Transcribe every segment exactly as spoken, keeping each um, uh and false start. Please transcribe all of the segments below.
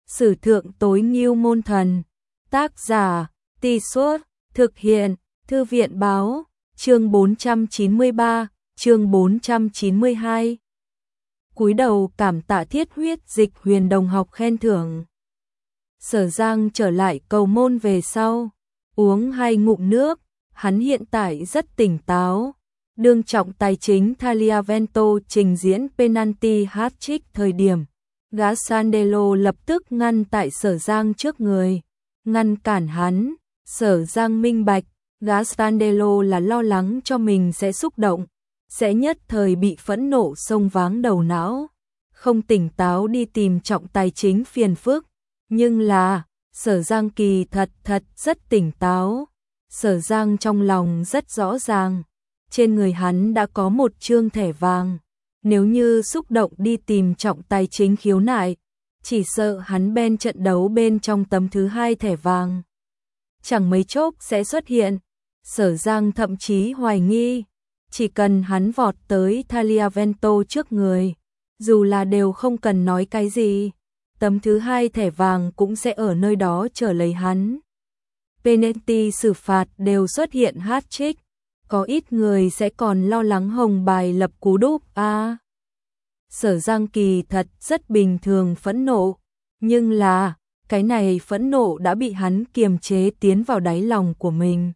Sử thượng tối ngưu môn thần. Tác giả, Tì Suốt, thực hiện, Thư viện báo, chương bốn trăm chín mươi ba, chương bốn trăm chín mươi hai. Cúi đầu cảm tạ Thiết Huyết Dịch Huyền đồng học khen thưởng. Sở Giang trở lại cầu môn về sau, uống hai ngụm nước, hắn hiện tại rất tỉnh táo. Đương trọng tài chính Thalia Vento trình diễn penalty hat-trick thời điểm, gã Sandelo lập tức ngăn tại Sở Giang trước người, ngăn cản hắn. Sở Giang minh bạch, gã Sandelo là lo lắng cho mình sẽ xúc động, sẽ nhất thời bị phẫn nộ xông váng đầu não, không tỉnh táo đi tìm trọng tài chính phiền phức. Nhưng là, Sở Giang kỳ thật thật rất tỉnh táo. Sở Giang trong lòng rất rõ ràng, trên người hắn đã có một chương thẻ vàng. Nếu như xúc động đi tìm trọng tài chính khiếu nại, chỉ sợ hắn bên trận đấu bên trong tấm thứ hai thẻ vàng chẳng mấy chốc sẽ xuất hiện. Sở Giang thậm chí hoài nghi, chỉ cần hắn vọt tới Thalia Vento trước người, dù là đều không cần nói cái gì, tấm thứ hai thẻ vàng cũng sẽ ở nơi đó chờ lấy hắn. Penalty xử phạt đều xuất hiện hat-trick, có ít người sẽ còn lo lắng hồng bài lập cú đúp a. À, Sở Giang kỳ thật rất bình thường phẫn nộ, nhưng là, cái này phẫn nộ đã bị hắn kiềm chế tiến vào đáy lòng của mình.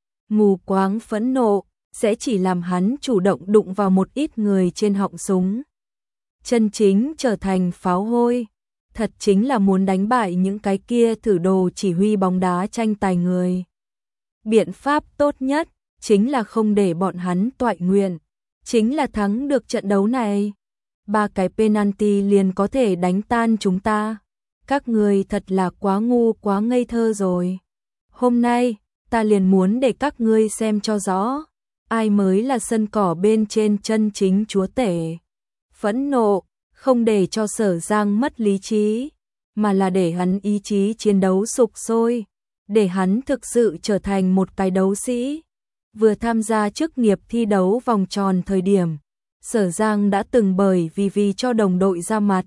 Mù quáng phẫn nộ sẽ chỉ làm hắn chủ động đụng vào một ít người trên họng súng. Chân chính trở thành pháo hôi, thật chính là muốn đánh bại những cái kia thử đồ chỉ huy bóng đá tranh tài người. Biện pháp tốt nhất chính là không để bọn hắn toại nguyện, chính là thắng được trận đấu này. Ba cái penalty liền có thể đánh tan chúng ta. Các người thật là quá ngu quá ngây thơ rồi. Hôm nay, ta liền muốn để các ngươi xem cho rõ, ai mới là sân cỏ bên trên chân chính chúa tể. Phẫn nộ, không để cho Sở Giang mất lý trí, mà là để hắn ý chí chiến đấu sục sôi, để hắn thực sự trở thành một cái đấu sĩ. Vừa tham gia chức nghiệp thi đấu vòng tròn thời điểm, Sở Giang đã từng bởi vì vì cho đồng đội ra mặt,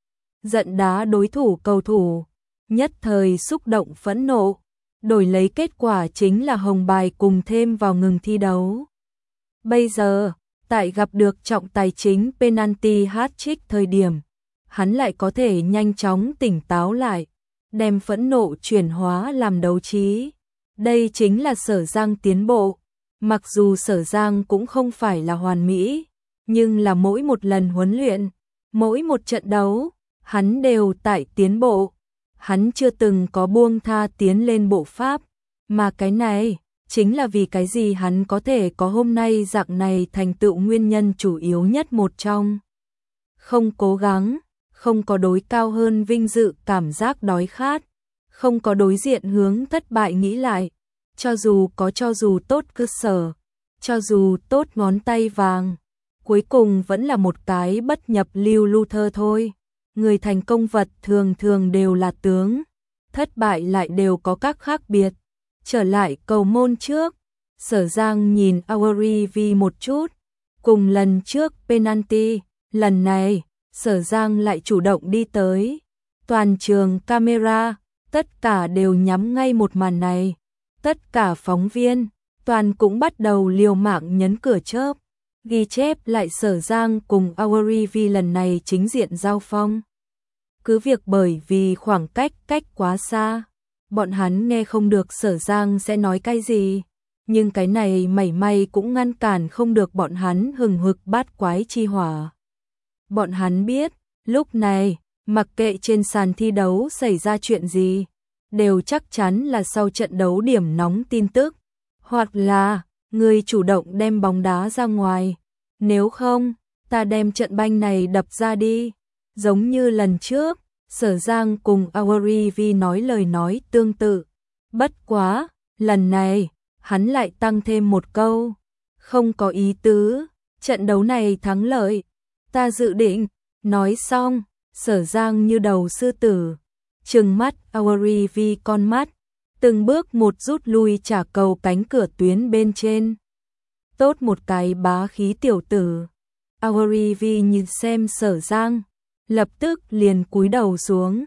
giận đá đối thủ cầu thủ, nhất thời xúc động phẫn nộ, đổi lấy kết quả chính là hồng bài cùng thêm vào ngừng thi đấu. Bây giờ, tại gặp được trọng tài chính penalty hat-trick thời điểm, hắn lại có thể nhanh chóng tỉnh táo lại, đem phẫn nộ chuyển hóa làm đấu trí. Đây chính là Sở Giang tiến bộ. Mặc dù Sở Giang cũng không phải là hoàn mỹ, nhưng là mỗi một lần huấn luyện, mỗi một trận đấu, hắn đều tại tiến bộ. Hắn chưa từng có buông tha tiến lên bộ pháp, mà cái này chính là vì cái gì hắn có thể có hôm nay dạng này thành tựu nguyên nhân chủ yếu nhất một trong. Không cố gắng, không có đối cao hơn vinh dự cảm giác đói khát, không có đối diện hướng thất bại nghĩ lại. Cho dù có cho dù tốt cơ sở, cho dù tốt ngón tay vàng, cuối cùng vẫn là một cái bất nhập lưu Luther thôi. Người thành công vật thường thường đều là tướng, thất bại lại đều có các khác biệt. Trở lại cầu môn trước, Sở Giang nhìn Awarivi một chút, cùng lần trước penalty, lần này, Sở Giang lại chủ động đi tới. Toàn trường camera, tất cả đều nhắm ngay một màn này. Tất cả phóng viên, toàn cũng bắt đầu liều mạng nhấn cửa chớp, ghi chép lại Sở Giang cùng Awarivi lần này chính diện giao phong. Cứ việc bởi vì khoảng cách cách quá xa, bọn hắn nghe không được Sở Giang sẽ nói cái gì, nhưng cái này mảy may cũng ngăn cản không được bọn hắn hừng hực bát quái chi hỏa. Bọn hắn biết, lúc này, mặc kệ trên sàn thi đấu xảy ra chuyện gì, đều chắc chắn là sau trận đấu điểm nóng tin tức, hoặc là người chủ động đem bóng đá ra ngoài. Nếu không, ta đem trận banh này đập ra đi. Giống như lần trước, Sở Giang cùng Awarivi nói lời nói tương tự. Bất quá, lần này, hắn lại tăng thêm một câu. Không có ý tứ, trận đấu này thắng lợi. Ta dự định, nói xong, Sở Giang như đầu sư tử, trừng mắt Awarivi con mắt, từng bước một rút lui trả cầu cánh cửa tuyến bên trên. Tốt một cái bá khí tiểu tử. Awarivi nhìn xem Sở Giang, lập tức liền cúi đầu xuống,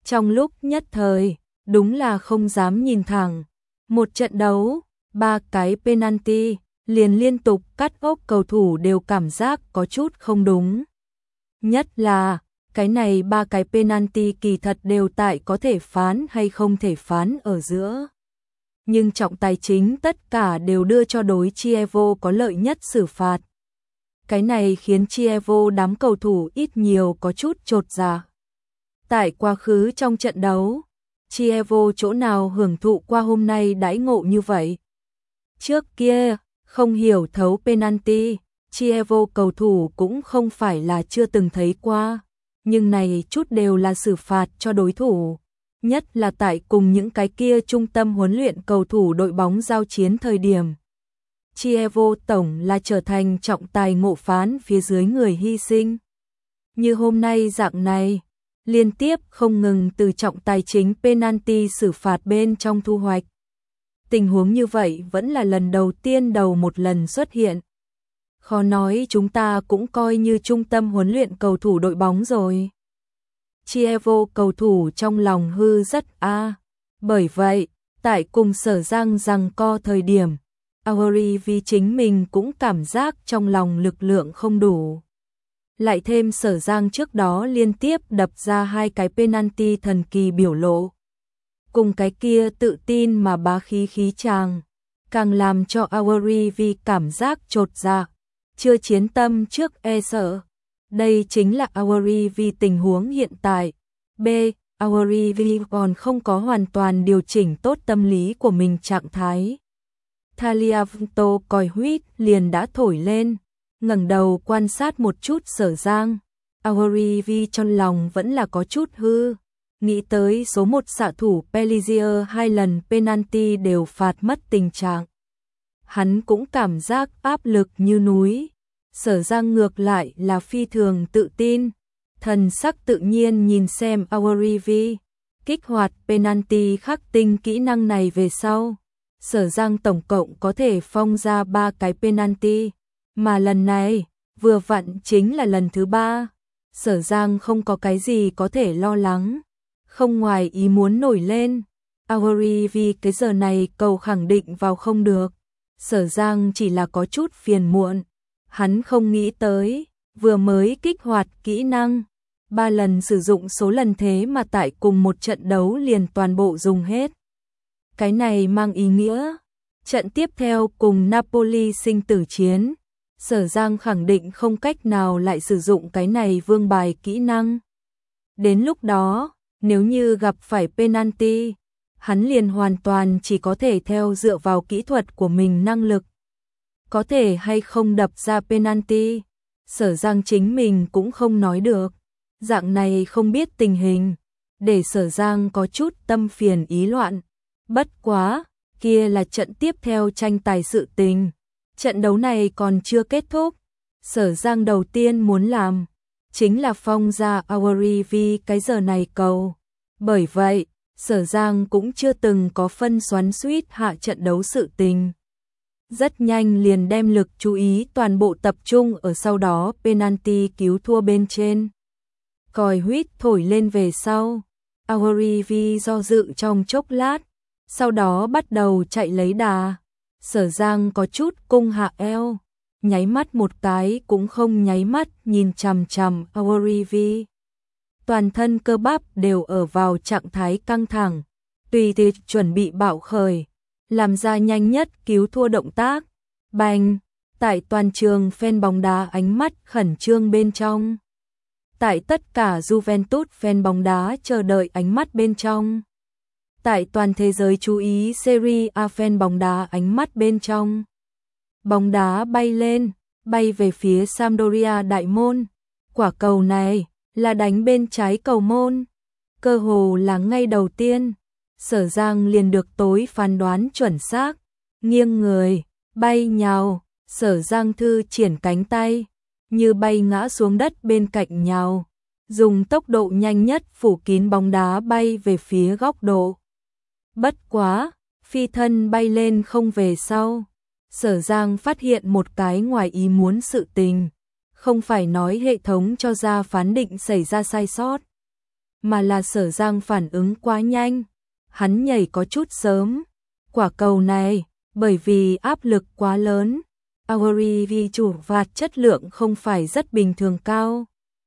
Trong lúc nhất thời, đúng là không dám nhìn thẳng. Một trận đấu, ba cái penalty, liền liên tục cắt ốc cầu thủ đều cảm giác có chút không đúng. Nhất là, cái này ba cái penalty kỳ thật đều tại có thể phán hay không thể phán ở giữa. Nhưng trọng tài chính tất cả đều đưa cho đối Chievo có lợi nhất xử phạt. Cái này khiến Chievo đám cầu thủ ít nhiều có chút chột dạ. Tại quá khứ trong trận đấu, Chievo chỗ nào hưởng thụ qua hôm nay đãi ngộ như vậy. Trước kia, không hiểu thấu penalty, Chievo cầu thủ cũng không phải là chưa từng thấy qua, nhưng này chút đều là xử phạt cho đối thủ, nhất là tại cùng những cái kia trung tâm huấn luyện cầu thủ đội bóng giao chiến thời điểm. Chievo tổng là trở thành trọng tài ngộ phán phía dưới người hy sinh. Như hôm nay dạng này, liên tiếp không ngừng từ trọng tài chính penalty xử phạt bên trong thu hoạch. Tình huống như vậy vẫn là lần đầu tiên đầu một lần xuất hiện. Khó nói chúng ta cũng coi như trung tâm huấn luyện cầu thủ đội bóng rồi. Chievo cầu thủ trong lòng hư rất a. À. Bởi vậy, tại cùng Sở Giang giằng co thời điểm, Auri vì chính mình cũng cảm giác trong lòng lực lượng không đủ. Lại thêm Sở Giang trước đó liên tiếp đập ra hai cái penalty thần kỳ biểu lộ. Cùng cái kia tự tin mà bá khí khí chàng, càng làm cho Auri vì cảm giác chột dạ, chưa chiến tâm trước e sợ. Đây chính là Auri vì tình huống hiện tại. B. Auri vì còn không có hoàn toàn điều chỉnh tốt tâm lý của mình trạng thái. Thaliavunto còi huýt liền đã thổi lên, ngẩng đầu quan sát một chút Sở Giang. Auri vì trong lòng vẫn là có chút hư. Nghĩ tới số một xạ thủ Pellissier hai lần penalty đều phạt mất tình trạng. Hắn cũng cảm giác áp lực như núi. Sở Giang ngược lại là phi thường tự tin. Thần sắc tự nhiên nhìn xem Aurivi. Kích hoạt penalty khắc tinh kỹ năng này về sau. Sở Giang tổng cộng có thể phong ra ba cái penalty. Mà lần này, vừa vặn chính là lần thứ ba. Sở Giang không có cái gì có thể lo lắng. Không ngoài ý muốn nổi lên. Auri vì cái giờ này cầu khẳng định vào không được. Sở Giang chỉ là có chút phiền muộn. Hắn không nghĩ tới, vừa mới kích hoạt kỹ năng. Ba lần sử dụng số lần thế mà tại cùng một trận đấu liền toàn bộ dùng hết. Cái này mang ý nghĩa. Trận tiếp theo cùng Napoli sinh tử chiến. Sở Giang khẳng định không cách nào lại sử dụng cái này vương bài kỹ năng. Đến lúc đó, nếu như gặp phải penalty, hắn liền hoàn toàn chỉ có thể theo dựa vào kỹ thuật của mình năng lực. Có thể hay không đập ra penalty, Sở Giang chính mình cũng không nói được. Dạng này không biết tình hình, để Sở Giang có chút tâm phiền ý loạn. Bất quá, kia là trận tiếp theo tranh tài sự tình. Trận đấu này còn chưa kết thúc. Sở Giang đầu tiên muốn làm chính là phong ra Auri vì cái giờ này cầu. Bởi vậy, Sở Giang cũng chưa từng có phân xoắn suýt hạ trận đấu sự tình. Rất nhanh liền đem lực chú ý toàn bộ tập trung ở sau đó penalty cứu thua bên trên. Còi huýt thổi lên về sau. Auri vì do dự trong chốc lát, sau đó bắt đầu chạy lấy đà. Sở Giang có chút cung hạ eo, nháy mắt một cái cũng không nháy mắt nhìn chằm chằm Auri vì. Toàn thân cơ bắp đều ở vào trạng thái căng thẳng, tùy tiệc chuẩn bị bạo khởi, làm ra nhanh nhất cứu thua động tác. Bành, tại toàn trường fan bóng đá ánh mắt khẩn trương bên trong. Tại tất cả Juventus fan bóng đá chờ đợi ánh mắt bên trong. Tại toàn thế giới chú ý Serie A fan bóng đá ánh mắt bên trong. Bóng đá bay lên, bay về phía Sampdoria đại môn. Quả cầu này là đánh bên trái cầu môn. Cơ hồ là ngay đầu tiên, Sở Giang liền được tối phán đoán chuẩn xác. Nghiêng người, bay nhào, Sở Giang thư triển cánh tay, như bay ngã xuống đất bên cạnh nhào. Dùng tốc độ nhanh nhất phủ kín bóng đá bay về phía góc độ. Bất quá, phi thân bay lên không về sau. Sở Giang phát hiện một cái ngoài ý muốn sự tình. Không phải nói hệ thống cho ra phán định xảy ra sai sót, mà là Sở Giang phản ứng quá nhanh. Hắn nhảy có chút sớm. Quả cầu này, bởi vì áp lực quá lớn, Aguri vì chủ vạt chất lượng không phải rất bình thường cao.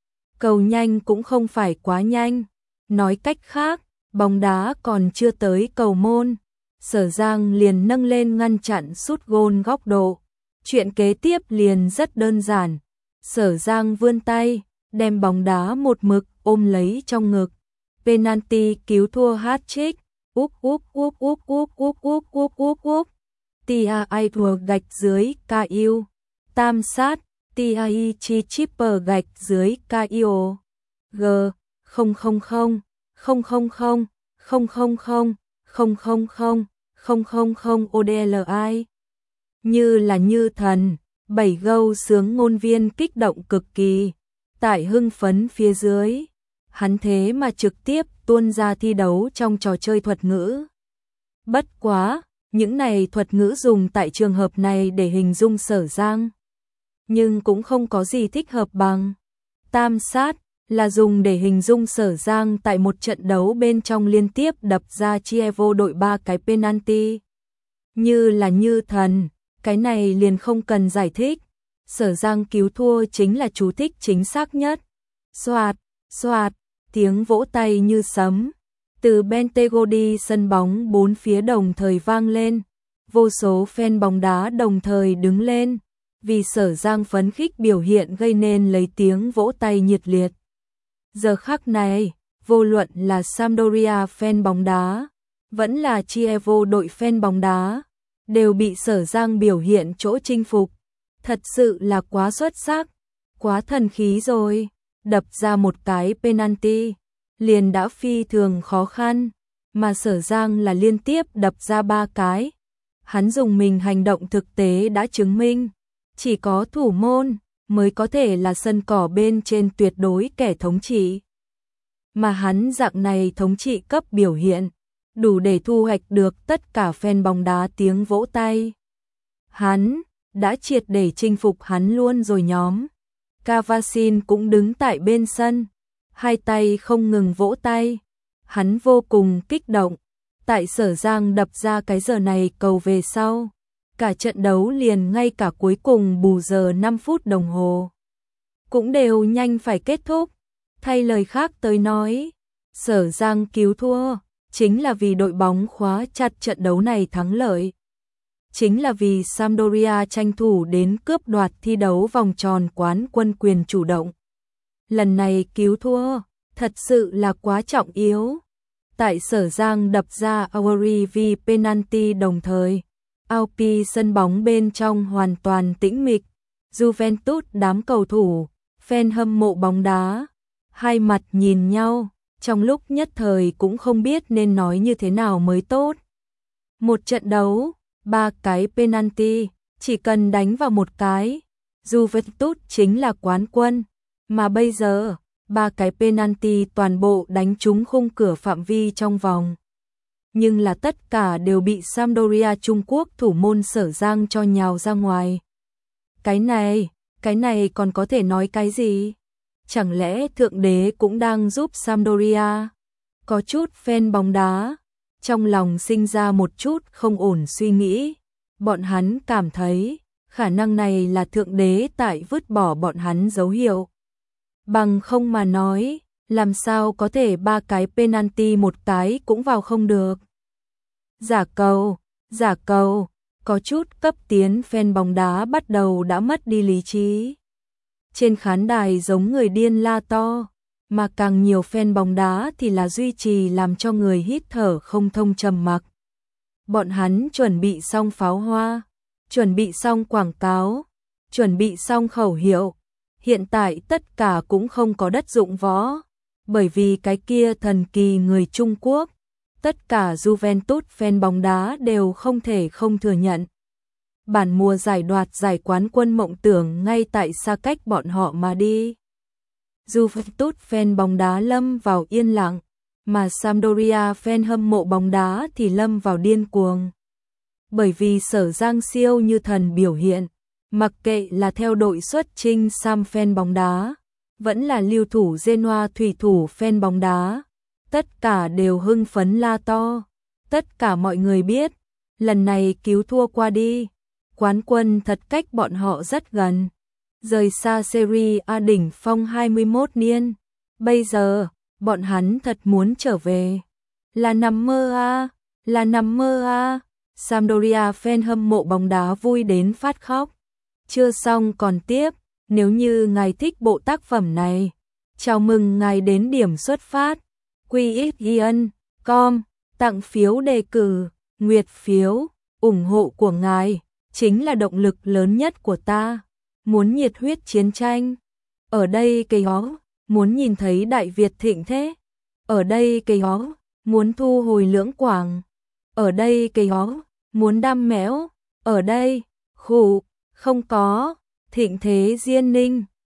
Cầu nhanh cũng không phải quá nhanh. Nói cách khác, bóng đá còn chưa tới cầu môn. Sở Giang liền nâng lên ngăn chặn sút gôn góc độ. Chuyện kế tiếp liền rất đơn giản. Sở Giang vươn tay, đem bóng đá một mực ôm lấy trong ngực. Penalty cứu thua hat-trick. Úp úp úp úp úp úp úp úp úp úp. Tia ai thua gạch dưới ca yêu. Tam sát. Tia ai chi chipper gạch dưới ca yêu. G. Không không không. Không không không. Không không không. Không không không. Không không không O D L I. Như là như thần. Bảy gâu sướng ngôn viên kích động cực kỳ. Tại hưng phấn phía dưới. Hắn thế mà trực tiếp tuôn ra thi đấu trong trò chơi thuật ngữ. Bất quá, những này thuật ngữ dùng tại trường hợp này để hình dung Sở Giang. Nhưng cũng không có gì thích hợp bằng. Tam sát là dùng để hình dung Sở Giang tại một trận đấu bên trong liên tiếp đập ra Chievo đội ba cái penalty. Như là như thần, cái này liền không cần giải thích. Sở Giang cứu thua chính là chú thích chính xác nhất. Xoạt, xoạt. Tiếng vỗ tay như sấm, từ Bentegodi sân bóng bốn phía đồng thời vang lên, vô số fan bóng đá đồng thời đứng lên, vì Sở Giang phấn khích biểu hiện gây nên lấy tiếng vỗ tay nhiệt liệt. Giờ khắc này, vô luận là Sampdoria fan bóng đá, vẫn là Chievo đội fan bóng đá, đều bị Sở Giang biểu hiện chỗ chinh phục, thật sự là quá xuất sắc, quá thần khí rồi. Đập ra một cái penalty, liền đã phi thường khó khăn, mà Sở Giang là liên tiếp đập ra ba cái. Hắn dùng mình hành động thực tế đã chứng minh, chỉ có thủ môn mới có thể là sân cỏ bên trên tuyệt đối kẻ thống trị. Mà hắn dạng này thống trị cấp biểu hiện, đủ để thu hoạch được tất cả fan bóng đá tiếng vỗ tay. Hắn đã triệt để chinh phục hắn luôn rồi nhóm. Cavasin cũng đứng tại bên sân, hai tay không ngừng vỗ tay. Hắn vô cùng kích động, tại Sở Giang đập ra cái giờ này cầu về sau. Cả trận đấu liền ngay cả cuối cùng bù giờ năm phút đồng hồ. Cũng đều nhanh phải kết thúc. Thay lời khác tới nói, Sở Giang cứu thua, chính là vì đội bóng khóa chặt trận đấu này thắng lợi. Chính là vì Sampdoria tranh thủ đến cướp đoạt thi đấu vòng tròn quán quân quyền chủ động. Lần này cứu thua, thật sự là quá trọng yếu. Tại Sở Giang đập ra Aguri vì penalty đồng thời, Alpi sân bóng bên trong hoàn toàn tĩnh mịch. Juventus đám cầu thủ, fan hâm mộ bóng đá, hai mặt nhìn nhau, trong lúc nhất thời cũng không biết nên nói như thế nào mới tốt. Một trận đấu, ba cái penalty, chỉ cần đánh vào một cái, Juventus chính là quán quân, mà bây giờ, ba cái penalty toàn bộ đánh trúng khung cửa phạm vi trong vòng. Nhưng là tất cả đều bị Sampdoria Trung Quốc thủ môn Sở Giang cho nhào ra ngoài. Cái này, cái này còn có thể nói cái gì? Chẳng lẽ Thượng Đế cũng đang giúp Sampdoria? Có chút fan bóng đá, trong lòng sinh ra một chút không ổn suy nghĩ. Bọn hắn cảm thấy, khả năng này là Thượng Đế tại vứt bỏ bọn hắn dấu hiệu. Bằng không mà nói, làm sao có thể ba cái penalty một cái cũng vào không được. Giả cầu, giả cầu, có chút cấp tiến fan bóng đá bắt đầu đã mất đi lý trí. Trên khán đài giống người điên la to, mà càng nhiều fan bóng đá thì là duy trì làm cho người hít thở không thông trầm mặc. Bọn hắn chuẩn bị xong pháo hoa, chuẩn bị xong quảng cáo, chuẩn bị xong khẩu hiệu. Hiện tại tất cả cũng không có đất dụng võ, bởi vì cái kia thần kỳ người Trung Quốc, tất cả Juventus fan bóng đá đều không thể không thừa nhận. Bản mùa giải đoạt giải quán quân mộng tưởng ngay tại xa cách bọn họ mà đi. Juventus fan bóng đá lâm vào yên lặng, mà Sampdoria fan hâm mộ bóng đá thì lâm vào điên cuồng. Bởi vì Sở Giang siêu như thần biểu hiện, mặc kệ là theo đội xuất chinh Sam fan bóng đá, vẫn là lưu thủ Genoa thủy thủ fan bóng đá, Tất cả đều hưng phấn la to. Tất cả mọi người biết, lần này cứu thua qua đi, quán quân thật cách bọn họ rất gần. Rời xa Serie A đỉnh phong hai mươi mốt niên. Bây giờ, bọn hắn thật muốn trở về. Là nằm mơ à, là nằm mơ à. Sampdoria fan hâm mộ bóng đá vui đến phát khóc. Chưa xong còn tiếp, nếu như ngài thích bộ tác phẩm này, chào mừng ngài đến điểm xuất phát. quy ích giê en chấm com, tặng phiếu đề cử, nguyệt phiếu, ủng hộ của ngài chính là động lực lớn nhất của ta. Muốn nhiệt huyết chiến tranh, ở đây cây ó, muốn nhìn thấy Đại Việt thịnh thế, ở đây cây ó, muốn thu hồi Lưỡng Quảng, ở đây cây ó, muốn đam mẽo, ở đây, khủ, không có, thịnh thế Diên Ninh.